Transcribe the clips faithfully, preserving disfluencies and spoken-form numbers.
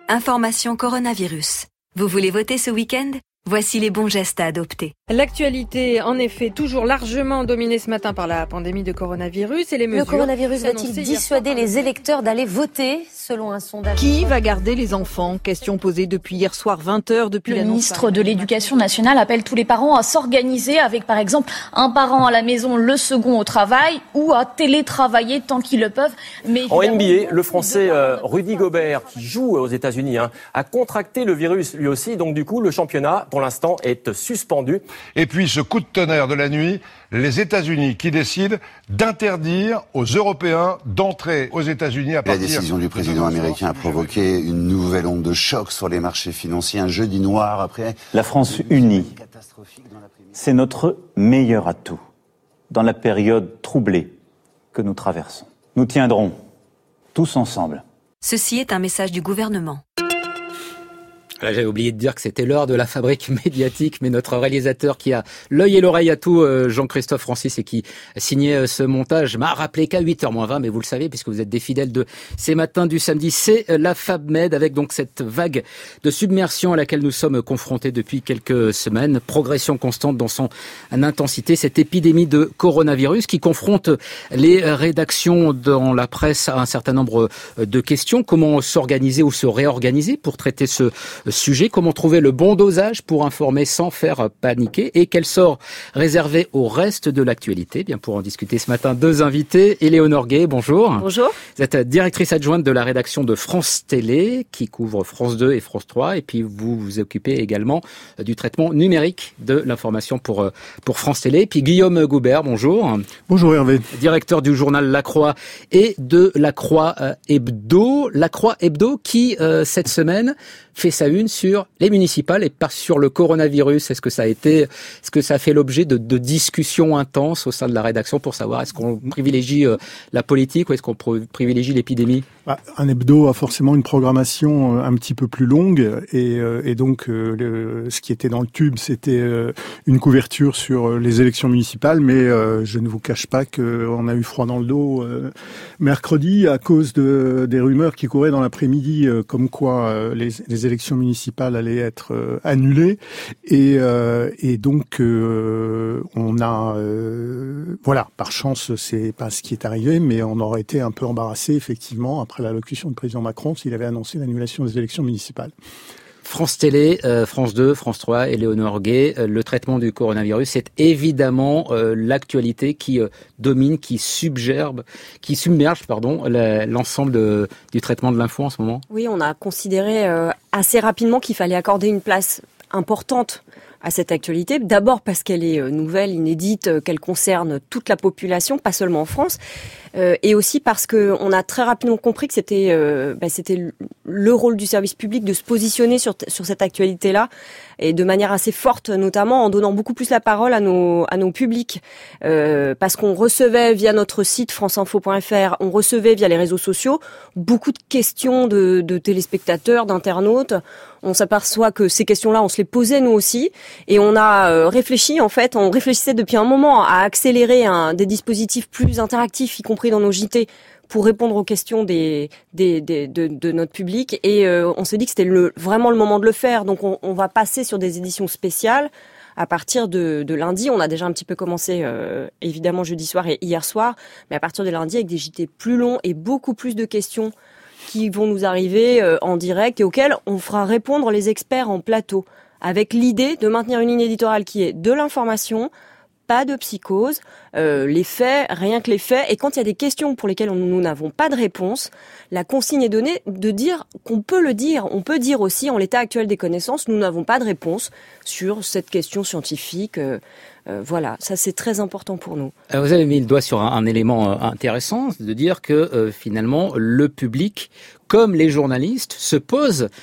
Information coronavirus. Vous voulez voter ce week-end ? Voici les bons gestes à adopter. L'actualité, en effet, toujours largement dominée ce matin par la pandémie de coronavirus et les mesures. Le coronavirus va-t-il dissuader les électeurs d'aller voter, selon un sondage? Qui va garder les enfants? Question posée depuis hier soir vingt heures. Depuis le ministre de l'Éducation nationale appelle tous les parents à s'organiser avec, par exemple, un parent à la maison, le second au travail, ou à télétravailler tant qu'ils le peuvent. Mais en N B A, le Français euh, Rudy Gobert, qui joue aux États-Unis, hein, a contracté le virus lui aussi. Donc du coup, le championnat, pour l'instant, est suspendu. Et puis ce coup de tonnerre de la nuit, les États-Unis qui décident d'interdire aux Européens d'entrer aux États-Unis à partir... La décision du président américain a provoqué une nouvelle onde de choc sur les marchés financiers, un jeudi noir après... La France unie, c'est notre meilleur atout dans la période troublée que nous traversons. Nous tiendrons tous ensemble. Ceci est un message du gouvernement. Là, j'avais oublié de dire que c'était l'heure de la fabrique médiatique, mais notre réalisateur qui a l'œil et l'oreille à tout, Jean-Christophe Francis, et qui signait ce montage, m'a rappelé qu'à huit heures moins vingt, mais vous le savez, puisque vous êtes des fidèles de ces matins du samedi, c'est la FabMed, avec donc cette vague de submersion à laquelle nous sommes confrontés depuis quelques semaines, progression constante dans son intensité, cette épidémie de coronavirus qui confronte les rédactions dans la presse à un certain nombre de questions. Comment s'organiser ou se réorganiser pour traiter ce sujet, comment trouver le bon dosage pour informer sans faire paniquer, et quel sort réservé au reste de l'actualité. Bien, pour en discuter ce matin, deux invités. Éléonore Gay, bonjour. Bonjour. Vous êtes directrice adjointe de la rédaction de France Télé, qui couvre France deux et France trois, et puis vous vous occupez également du traitement numérique de l'information pour, pour France Télé. Puis Guillaume Goubert, bonjour. Bonjour Hervé. Directeur du journal La Croix et de La Croix Hebdo. La Croix Hebdo qui, euh, cette semaine, fait sa une sur les municipales et pas sur le coronavirus. Est-ce que ça a été, est-ce que ça a fait l'objet de, de discussions intenses au sein de la rédaction pour savoir est-ce qu'on privilégie euh, la politique ou est-ce qu'on privilégie l'épidémie? Un hebdo a forcément une programmation un petit peu plus longue et, et donc euh, le, ce qui était dans le tube, c'était euh, une couverture sur les élections municipales, mais euh, je ne vous cache pas qu'on a eu froid dans le dos euh, mercredi à cause de, des rumeurs qui couraient dans l'après-midi euh, comme quoi euh, les, les élections municipales allaient être euh, annulées et, euh, et donc euh, on a euh, voilà, par chance c'est pas ce qui est arrivé, mais on aurait été un peu embarrassé effectivement après l'allocution du président Macron s'il avait annoncé l'annulation des élections municipales. France Télé, euh, France deux, France trois, Éléonore Gay, euh, le traitement du coronavirus, c'est évidemment euh, l'actualité qui euh, domine, qui subgerbe, qui submerge pardon, la, l'ensemble de, du traitement de l'info en ce moment. Oui, on a considéré euh, assez rapidement qu'il fallait accorder une place importante à cette actualité. D'abord parce qu'elle est nouvelle, inédite, qu'elle concerne toute la population, pas seulement en France, euh, et aussi parce que on a très rapidement compris que c'était, euh, bah, c'était le rôle du service public de se positionner sur t- sur cette actualité-là et de manière assez forte, notamment en donnant beaucoup plus la parole à nos à nos publics, euh, parce qu'on recevait via notre site france info point f r, on recevait via les réseaux sociaux beaucoup de questions de, de téléspectateurs, d'internautes. On s'aperçoit que ces questions-là, on se les posait nous aussi, et on a euh, réfléchi en fait, on réfléchissait depuis un moment à accélérer un, des dispositifs plus interactifs, y compris dans nos J T, pour répondre aux questions des, des, des de, de notre public, et euh, on s'est dit que c'était le, vraiment le moment de le faire. Donc on, on va passer sur des éditions spéciales à partir de, de lundi. On a déjà un petit peu commencé euh, évidemment jeudi soir et hier soir, mais à partir de lundi avec des J T plus longs et beaucoup plus de questions qui vont nous arriver euh, en direct et auxquelles on fera répondre les experts en plateau, avec l'idée de maintenir une ligne éditoriale qui est de l'information, pas de psychose, euh, les faits, rien que les faits. Et quand il y a des questions pour lesquelles on, nous n'avons pas de réponse, la consigne est donnée de dire qu'on peut le dire. On peut dire aussi, en l'état actuel des connaissances, nous n'avons pas de réponse sur cette question scientifique. Euh, euh, voilà, ça c'est très important pour nous. Vous avez mis le doigt sur un, un élément intéressant, de dire que euh, finalement le public, comme les journalistes, se pose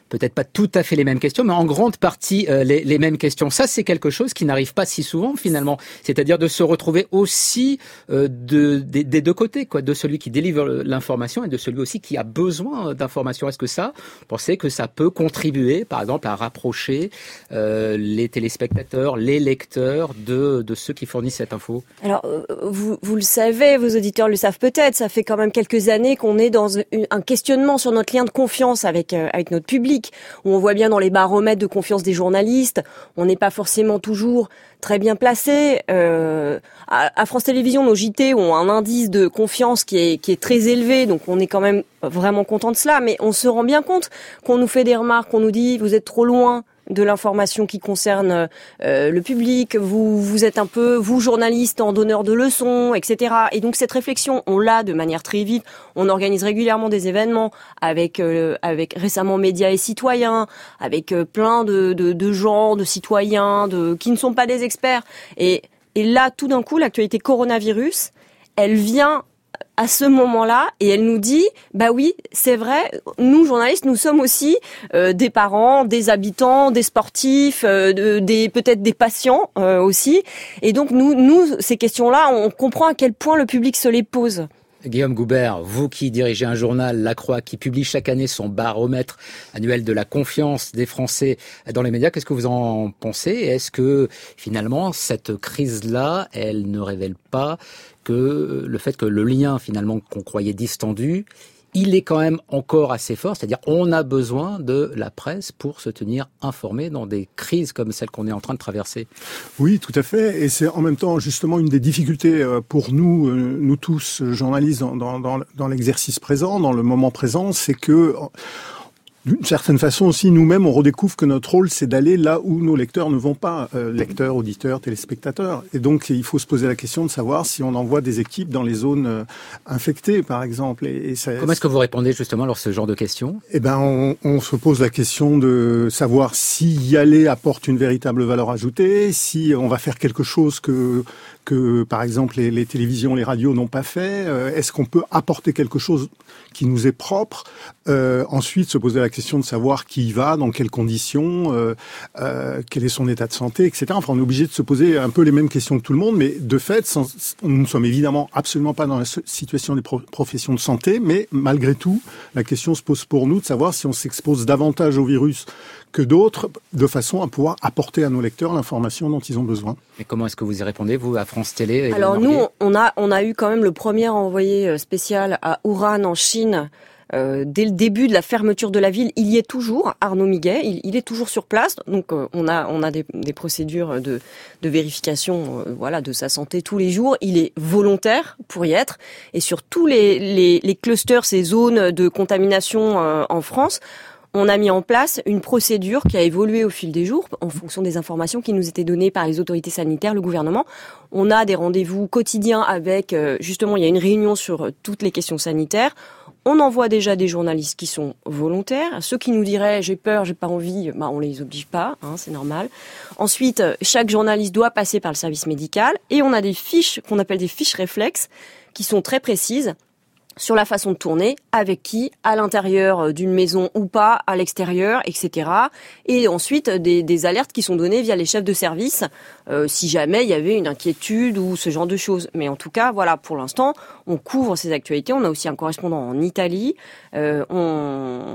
peut-être pas tout à fait les mêmes questions, mais en grande partie euh, les, les mêmes questions. Ça, c'est quelque chose qui n'arrive pas si souvent finalement. C'est-à-dire de se retrouver aussi euh, de, des, des deux côtés, quoi, de celui qui délivre l'information et de celui aussi qui a besoin d'informations. Est-ce que ça, vous pensez que ça peut contribuer, par exemple, à rapprocher euh, les téléspectateurs, les lecteurs de, de ceux qui fournissent cette info? Alors, vous, vous le savez, vos auditeurs le savent peut-être, ça fait quand même quelques années qu'on est dans un questionnement sur notre lien de confiance avec, euh, avec notre public, où on voit bien dans les baromètres de confiance des journalistes, on n'est pas forcément toujours très bien placé. Euh, à, à France Télévisions, nos J T ont un indice de confiance qui est, qui est très élevé, donc on est quand même vraiment content de cela, mais on se rend bien compte qu'on nous fait des remarques, qu'on nous dit « vous êtes trop loin ». De l'information qui concerne euh, le public, vous vous êtes un peu, vous journalistes, en donneur de leçons, et cetera. Et donc cette réflexion, on l'a de manière très vive. On organise régulièrement des événements avec euh, avec récemment Médias et Citoyens, avec euh, plein de, de de gens, de citoyens, de qui ne sont pas des experts. Et et là, tout d'un coup, l'actualité coronavirus, elle vient à ce moment-là, et elle nous dit, bah oui, c'est vrai, nous journalistes, nous sommes aussi euh, des parents, des habitants, des sportifs, euh, de, des peut-être des patients euh, aussi, et donc nous, nous, ces questions-là, on comprend à quel point le public se les pose. Guillaume Goubert, vous qui dirigez un journal, La Croix, qui publie chaque année son baromètre annuel de la confiance des Français dans les médias, qu'est-ce que vous en pensez? Est-ce que finalement cette crise-là, elle ne révèle pas que le fait que le lien finalement qu'on croyait distendu, il est quand même encore assez fort, c'est-à-dire on a besoin de la presse pour se tenir informé dans des crises comme celle qu'on est en train de traverser. Oui, tout à fait, et c'est en même temps justement une des difficultés pour nous, nous tous journalistes dans, dans, dans l'exercice présent, dans le moment présent, c'est que d'une certaine façon aussi, nous-mêmes, on redécouvre que notre rôle, c'est d'aller là où nos lecteurs ne vont pas, euh, lecteurs, auditeurs, téléspectateurs. Et donc, il faut se poser la question de savoir si on envoie des équipes dans les zones euh, infectées, par exemple. Et, et ça, Comment est-ce que vous répondez justement alors ce genre de questions? Eh ben, on, on se pose la question de savoir si y aller apporte une véritable valeur ajoutée, si on va faire quelque chose que que, par exemple, les, les télévisions, les radios n'ont pas fait. Euh, est-ce qu'on peut apporter quelque chose qui nous est propre? euh, Ensuite, se poser la question de savoir qui y va, dans quelles conditions, euh, euh, quel est son état de santé, et cetera. Enfin, on est obligé de se poser un peu les mêmes questions que tout le monde, mais de fait, sans, nous ne sommes évidemment absolument pas dans la situation des pro- professions de santé, mais malgré tout, la question se pose pour nous de savoir si on s'expose davantage au virus que d'autres, de façon à pouvoir apporter à nos lecteurs l'information dont ils ont besoin. Et comment est-ce que vous y répondez, vous, à France Télé? Alors nous, on a, on a eu quand même le premier envoyé spécial à Wuhan, en Chine, Euh, dès le début de la fermeture de la ville. Il y est toujours, Arnaud Miguet, il, il est toujours sur place. Donc euh, on a on a des, des procédures de, de vérification, euh, voilà, de sa santé tous les jours. Il est volontaire pour y être. Et sur tous les les, les clusters, ces zones de contamination euh, en France, on a mis en place une procédure qui a évolué au fil des jours en fonction des informations qui nous étaient données par les autorités sanitaires, le gouvernement. On a des rendez-vous quotidiens avec, euh, justement, il y a une réunion sur toutes les questions sanitaires. On envoie déjà des journalistes qui sont volontaires. Ceux qui nous diraient « j'ai peur, j'ai pas envie », bah, on les oblige pas, hein, c'est normal. Ensuite, chaque journaliste doit passer par le service médical et on a des fiches qu'on appelle des fiches réflexes qui sont très précises sur la façon de tourner, avec qui, à l'intérieur d'une maison ou pas, à l'extérieur, et cetera. Et ensuite, des, des alertes qui sont données via les chefs de service, euh, si jamais il y avait une inquiétude ou ce genre de choses. Mais en tout cas, voilà, pour l'instant, on couvre ces actualités. On a aussi un correspondant en Italie. Euh, on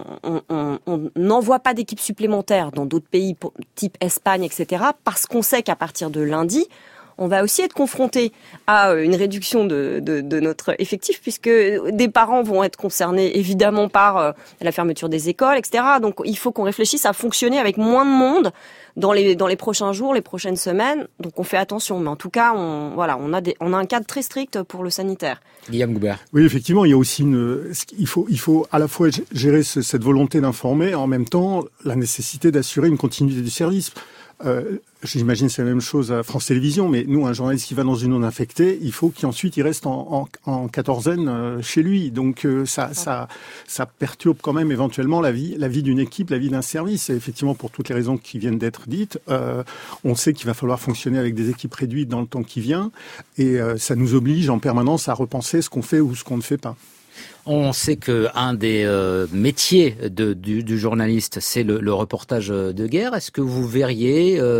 on n'envoie pas d'équipe supplémentaire dans d'autres pays, type Espagne, et cetera, parce qu'on sait qu'à partir de lundi, on va aussi être confronté à une réduction de, de, de notre effectif, puisque des parents vont être concernés évidemment par la fermeture des écoles, et cetera. Donc il faut qu'on réfléchisse à fonctionner avec moins de monde dans les dans les prochains jours, les prochaines semaines. Donc on fait attention, mais en tout cas, on voilà, on a des on a un cadre très strict pour le sanitaire. Guillaume Goubert. Oui, effectivement, il y a aussi une il faut il faut à la fois gérer ce, cette volonté d'informer, en même temps la nécessité d'assurer une continuité du service. Euh, j'imagine c'est la même chose à France Télévisions, mais nous, un journaliste qui va dans une zone infectée, il faut qu'ensuite il reste en, en, en quatorzaine euh, chez lui. Donc euh, ça, ça, ça perturbe quand même éventuellement la vie, la vie d'une équipe, la vie d'un service. Et effectivement, pour toutes les raisons qui viennent d'être dites, euh, on sait qu'il va falloir fonctionner avec des équipes réduites dans le temps qui vient, et euh, ça nous oblige en permanence à repenser ce qu'on fait ou ce qu'on ne fait pas. On sait que un des euh, métiers de, du, du journaliste, c'est le, le reportage de guerre. Est-ce que vous verriez euh,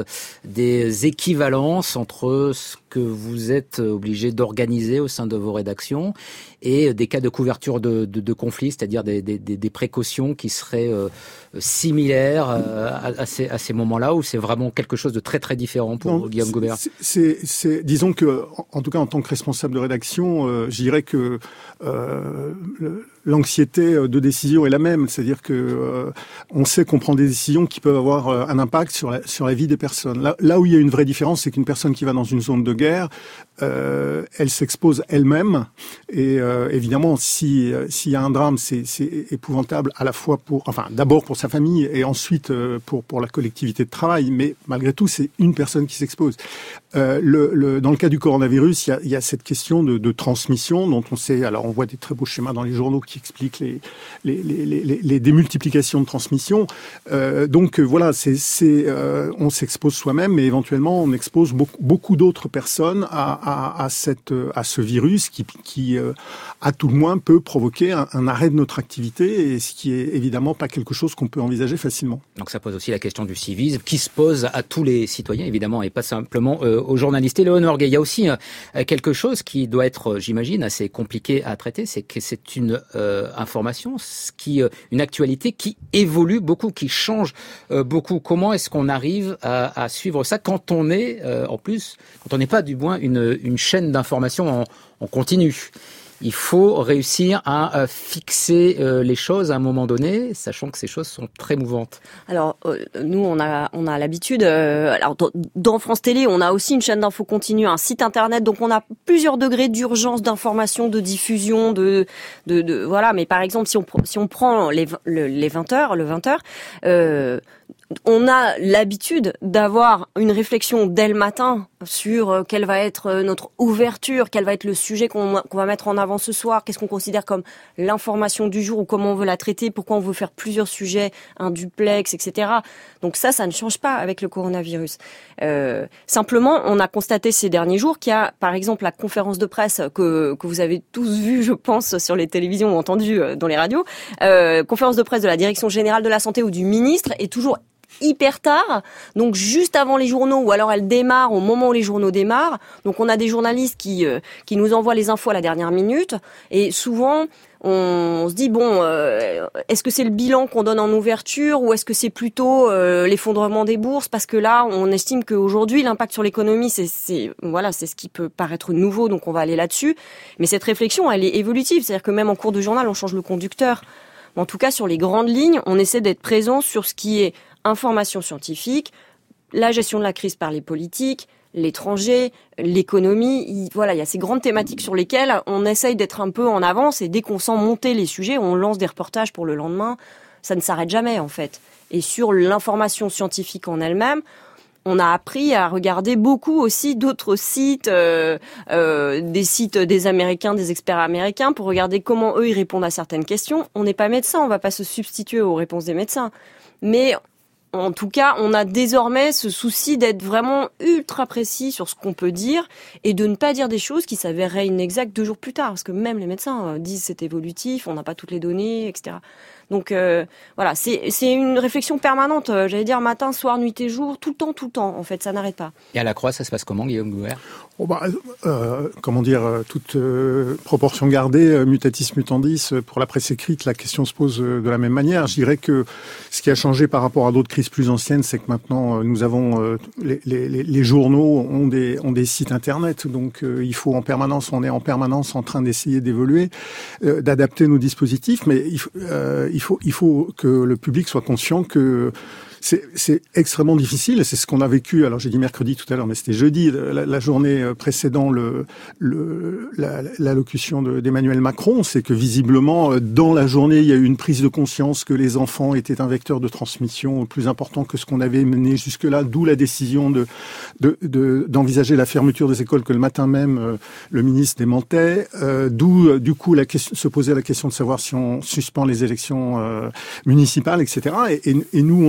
des équivalences entre ce que vous êtes obligé d'organiser au sein de vos rédactions et des cas de couverture de, de, de conflits, c'est-à-dire des, des, des précautions qui seraient euh, similaires euh, à, à, ces, à ces moments-là, où c'est vraiment quelque chose de très très différent pour non, Guillaume Gaubert? c'est, c'est, c'est, Disons que, en tout cas en tant que responsable de rédaction, euh, je dirais que euh, l'anxiété de décision est la même, c'est-à-dire que euh, on sait qu'on prend des décisions qui peuvent avoir euh, un impact sur la, sur la vie des personnes. Là, là où il y a une vraie différence, c'est qu'une personne qui va dans une zone de guerre, euh, elle s'expose elle-même, et euh, évidemment, si s'il y a un drame, c'est, c'est épouvantable à la fois pour, enfin, d'abord pour sa famille et ensuite euh, pour pour la collectivité de travail. Mais malgré tout, c'est une personne qui s'expose. Euh, le, le, dans le cas du coronavirus, il y a, il y a cette question de, de transmission dont on sait. Alors, on voit des très beaux schémas dans les journaux qui expliquent les les les les, les démultiplications de transmission. Euh, donc voilà, c'est c'est euh, on s'expose soi-même, mais éventuellement on expose beaucoup beaucoup d'autres personnes à à, à cette à ce virus qui qui euh, à tout le moins peut provoquer un, un arrêt de notre activité, et ce qui est évidemment pas quelque chose qu'on peut envisager facilement. Donc ça pose aussi la question du civisme qui se pose à tous les citoyens évidemment, et pas simplement euh, aux journalistes. Et Léonore Gay, il y a aussi euh, quelque chose qui doit être, j'imagine, assez compliqué à traiter, c'est que c'est une euh, information, qui, euh, une actualité qui évolue beaucoup, qui change euh, beaucoup. Comment est-ce qu'on arrive à, à suivre ça quand on est, euh, en plus, quand on n'est pas du moins une, une chaîne d'information en, en continu? Il faut réussir à euh, fixer euh, les choses à un moment donné, sachant que ces choses sont très mouvantes. Alors, euh, nous, on a on a l'habitude. Euh, alors, dans France Télé, on a aussi une chaîne d'info continue, un site internet, donc on a plusieurs degrés d'urgence, d'information, de diffusion, de de, de voilà. Mais par exemple, si on si on prend les le, les vingt heures, le vingt heures. Euh, On a l'habitude d'avoir une réflexion dès le matin sur quelle va être notre ouverture, quel va être le sujet qu'on, qu'on va mettre en avant ce soir, qu'est-ce qu'on considère comme l'information du jour ou comment on veut la traiter, pourquoi on veut faire plusieurs sujets, un duplex, et cetera. Donc ça, ça ne change pas avec le coronavirus. Euh, simplement, on a constaté ces derniers jours qu'il y a, par exemple, la conférence de presse que, que vous avez tous vue, je pense, sur les télévisions ou entendue dans les radios, euh, conférence de presse de la Direction générale de la santé ou du ministre est toujours hyper tard, donc juste avant les journaux, ou alors elle démarre au moment où les journaux démarrent. Donc on a des journalistes qui euh, qui nous envoient les infos à la dernière minute, et souvent on, on se dit bon, euh, est-ce que c'est le bilan qu'on donne en ouverture, ou est-ce que c'est plutôt euh, l'effondrement des bourses, parce que là on estime qu'aujourd'hui l'impact sur l'économie c'est c'est voilà c'est ce qui peut paraître nouveau, donc on va aller là-dessus. Mais cette réflexion elle est évolutive, c'est-à-dire que même en cours de journal on change le conducteur. En tout cas, sur les grandes lignes, on essaie d'être présent sur ce qui est information scientifique, la gestion de la crise par les politiques, l'étranger, l'économie. Il, voilà, il y a ces grandes thématiques sur lesquelles on essaye d'être un peu en avance, et dès qu'on sent monter les sujets, on lance des reportages pour le lendemain. Ça ne s'arrête jamais, en fait. Et sur l'information scientifique en elle-même, on a appris à regarder beaucoup aussi d'autres sites, euh, euh, des sites des Américains, des experts américains, pour regarder comment eux ils répondent à certaines questions. On n'est pas médecin, on va pas se substituer aux réponses des médecins. Mais en tout cas, on a désormais ce souci d'être vraiment ultra précis sur ce qu'on peut dire, et de ne pas dire des choses qui s'avéreraient inexactes deux jours plus tard. Parce que même les médecins disent c'est évolutif, on n'a pas toutes les données, et cetera. Donc euh, voilà, c'est c'est une réflexion permanente. J'allais dire matin, soir, nuit et jour, tout le temps, tout le temps. En fait, ça n'arrête pas. Et à la Croix, ça se passe comment, Guillaume Gaubert? Oh bah, euh, comment dire, toute euh, proportion gardée, euh, mutatis mutandis, euh, pour la presse écrite, la question se pose euh, de la même manière. Je dirais que ce qui a changé par rapport à d'autres crises plus anciennes, c'est que maintenant, euh, nous avons euh, les, les, les journaux ont des ont des sites internet, donc euh, il faut en permanence, on est en permanence en train d'essayer d'évoluer, euh, d'adapter nos dispositifs, mais il, euh, il faut il faut que le public soit conscient que C'est, c'est extrêmement difficile, et c'est ce qu'on a vécu. Alors j'ai dit mercredi tout à l'heure, mais c'était jeudi, la, la journée précédant le, le, la, l'allocution de, d'Emmanuel Macron. C'est que visiblement, dans la journée, il y a eu une prise de conscience que les enfants étaient un vecteur de transmission plus important que ce qu'on avait mené jusque-là, d'où la décision de, de, de, d'envisager la fermeture des écoles que le matin même le ministre démentait. Euh, d'où du coup la question, se posait la question de savoir si on suspend les élections euh, municipales, et cetera. Et, et, et nous, on suit ça.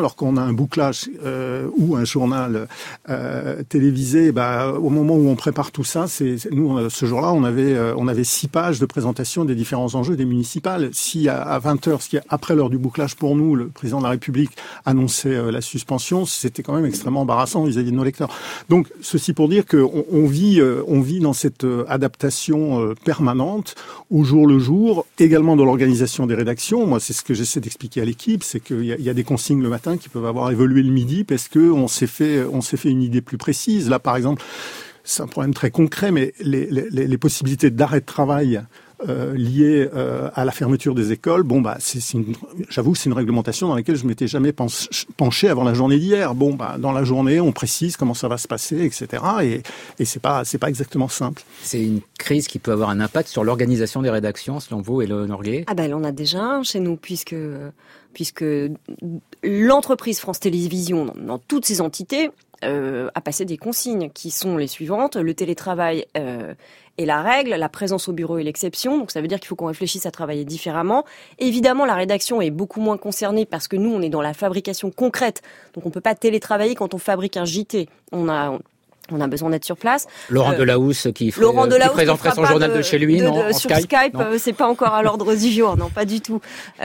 alors qu'on a un bouclage euh, ou un journal euh, télévisé, bah, au moment où on prépare tout ça, c'est, c'est nous ce jour-là, on avait euh, on avait six pages de présentation des différents enjeux des municipales. Si à, à vingt heures, ce qui est après l'heure du bouclage pour nous, le président de la République annonçait euh, la suspension, c'était quand même extrêmement embarrassant vis-à-vis de nos lecteurs. Donc ceci pour dire que on, on vit euh, on vit dans cette euh, adaptation euh, permanente au jour le jour, également dans l'organisation des rédactions. Moi, c'est ce que j'essaie d'expliquer à l'équipe, c'est qu'il y a, il y a des consignes le matin qui peuvent avoir évolué le midi parce que on s'est fait, on s'est fait une idée plus précise. Là, par exemple, c'est un problème très concret, mais les, les, les possibilités d'arrêt de travail euh, liées euh, à la fermeture des écoles, bon, bah, c'est, c'est une, j'avoue que c'est une réglementation dans laquelle je m'étais jamais penché avant la journée d'hier. Bon, bah, dans la journée, on précise comment ça va se passer, et cetera. Et, et c'est pas, c'est pas exactement simple. C'est une crise qui peut avoir un impact sur l'organisation des rédactions, selon vous, Éléonore Gué? Ah ben, elle en a déjà un chez nous, puisque puisque l'entreprise France Télévisions, dans, dans toutes ses entités, euh, a passé des consignes qui sont les suivantes. Le télétravail euh, est la règle, la présence au bureau est l'exception. Donc ça veut dire qu'il faut qu'on réfléchisse à travailler différemment. Évidemment, la rédaction est beaucoup moins concernée parce que nous, on est dans la fabrication concrète. Donc on peut pas télétravailler quand on fabrique un J T. On a... On On a besoin d'être sur place. Laurent euh, Delahousse qui, ferait, Laurent Delahousse qui présenterait qui son journal de, de chez lui, de, non de, en Sur Skype, Skype, non euh, c'est pas encore à l'ordre du jour, non, pas du tout.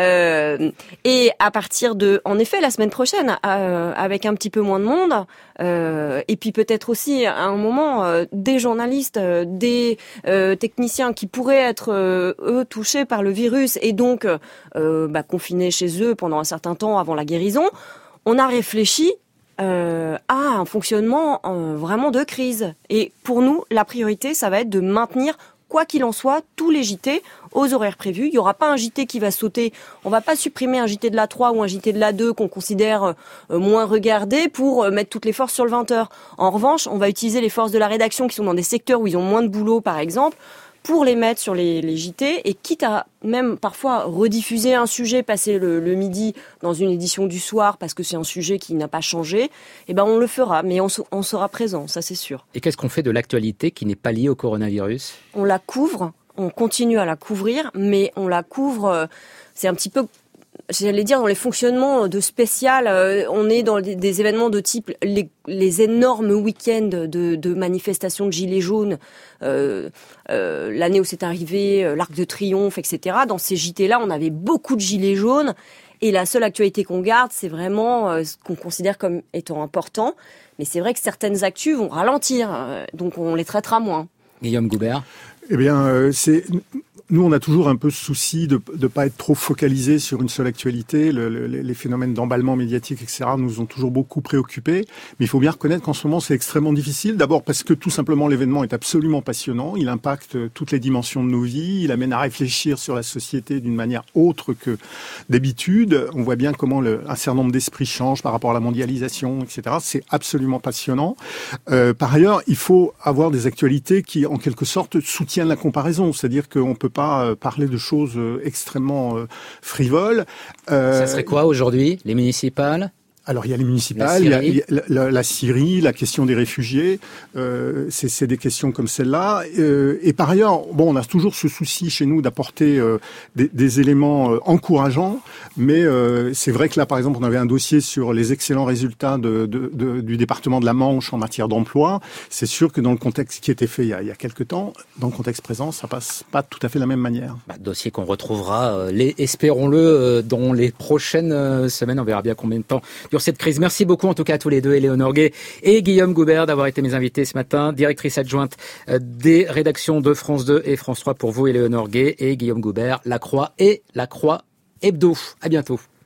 Euh, et à partir de, en effet, la semaine prochaine, euh, avec un petit peu moins de monde, euh, et puis peut-être aussi à un moment euh, des journalistes, euh, des euh, techniciens qui pourraient être euh, eux touchés par le virus et donc euh, bah, confinés chez eux pendant un certain temps avant la guérison. On a réfléchi Euh, à un fonctionnement euh, vraiment de crise. Et pour nous, la priorité, ça va être de maintenir, quoi qu'il en soit, tous les J T aux horaires prévus. Il n'y aura pas un J T qui va sauter. On va pas supprimer un J T de la trois ou un J T de la deux qu'on considère euh, moins regardé pour euh, mettre toutes les forces sur le vingt heures. En revanche, on va utiliser les forces de la rédaction qui sont dans des secteurs où ils ont moins de boulot, par exemple, pour les mettre sur les, les J T, et quitte à même parfois rediffuser un sujet, passer le, le midi dans une édition du soir parce que c'est un sujet qui n'a pas changé, eh ben on le fera, mais on, on sera présent, ça c'est sûr. Et qu'est-ce qu'on fait de l'actualité qui n'est pas liée au coronavirus? On la couvre, on continue à la couvrir, mais on la couvre, c'est un petit peu... J'allais dire dans les fonctionnements de spécial, euh, on est dans des, des événements de type les, les énormes week-ends de, de manifestations de gilets jaunes, euh, euh, l'année où c'est arrivé, euh, l'Arc de Triomphe, et cetera. Dans ces J T-là, on avait beaucoup de gilets jaunes et la seule actualité qu'on garde, c'est vraiment euh, ce qu'on considère comme étant important. Mais c'est vrai que certaines actus vont ralentir, euh, donc on les traitera moins. Guillaume Goubert. Eh bien, euh, c'est... Nous, on a toujours un peu ce souci de ne pas être trop focalisé sur une seule actualité. Le, le, les phénomènes d'emballement médiatique, et cetera, nous ont toujours beaucoup préoccupés. Mais il faut bien reconnaître qu'en ce moment, c'est extrêmement difficile. D'abord parce que tout simplement, l'événement est absolument passionnant. Il impacte toutes les dimensions de nos vies. Il amène à réfléchir sur la société d'une manière autre que d'habitude. On voit bien comment le, un certain nombre d'esprits changent par rapport à la mondialisation, et cetera. C'est absolument passionnant. Euh, par ailleurs, il faut avoir des actualités qui, en quelque sorte, soutiennent la comparaison. C'est-à-dire qu'on peut pas parler de choses extrêmement frivoles. Euh, Ça serait quoi aujourd'hui, les municipales? Alors il y a les municipales, il y a, il y a la, la, la Syrie, la question des réfugiés, euh, c'est, c'est des questions comme celle-là. Euh, et par ailleurs, bon, on a toujours ce souci chez nous d'apporter euh, des, des éléments euh, encourageants, mais euh, c'est vrai que là, par exemple, on avait un dossier sur les excellents résultats de, de, de, du département de la Manche en matière d'emploi. C'est sûr que dans le contexte qui était fait il y a, il y a quelques temps, dans le contexte présent, ça passe pas tout à fait de la même manière. Bah, dossier qu'on retrouvera, euh, les, espérons-le, euh, dans les prochaines euh, semaines. On verra bien combien de temps cette crise. Merci beaucoup en tout cas à tous les deux, Éléonore Gué et Guillaume Goubert, d'avoir été mes invités ce matin. Directrice adjointe des rédactions de France deux et France trois pour vous, Éléonore Gué, et Guillaume Goubert, La Croix et La Croix Hebdo. À bientôt.